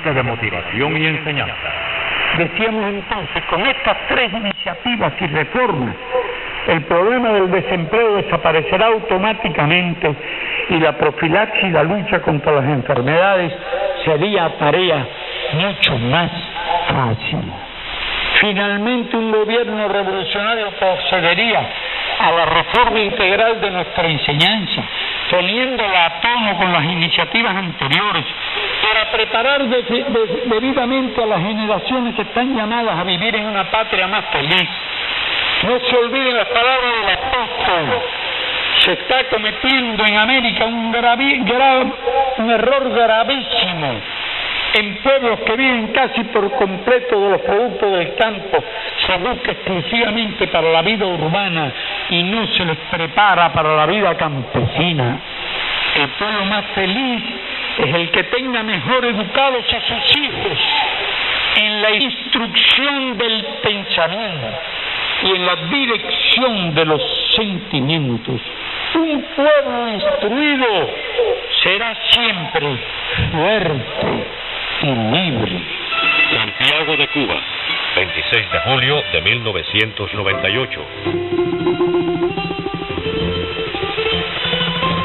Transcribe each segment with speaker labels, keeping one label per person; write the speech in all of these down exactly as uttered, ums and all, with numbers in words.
Speaker 1: mensaje de motivación y enseñanza.
Speaker 2: Decíamos entonces, con estas tres iniciativas y reformas, el problema del desempleo desaparecerá automáticamente y la profilaxis y la lucha contra las enfermedades sería tarea mucho más fácil. Finalmente, un gobierno revolucionario procedería a la reforma integral de nuestra enseñanza, poniéndola a tono con las iniciativas anteriores, para preparar de, de, debidamente a las generaciones que están llamadas a vivir en una patria más feliz. No se olviden las palabras del apóstol. Se está cometiendo en América un, gravi, grav, un error gravísimo en pueblos que viven casi por completo de los productos del campo. Se busca exclusivamente para la vida urbana y no se les prepara para la vida campesina. El pueblo más feliz es el que tenga mejor educados a sus hijos en la instrucción del pensamiento y en la dirección de los sentimientos. Un pueblo instruido será siempre fuerte y libre.
Speaker 3: Santiago de Cuba, veintiséis de julio de mil novecientos noventa y ocho.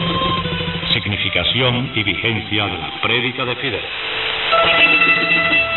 Speaker 3: Significación y vigencia de la prédica de Fidel.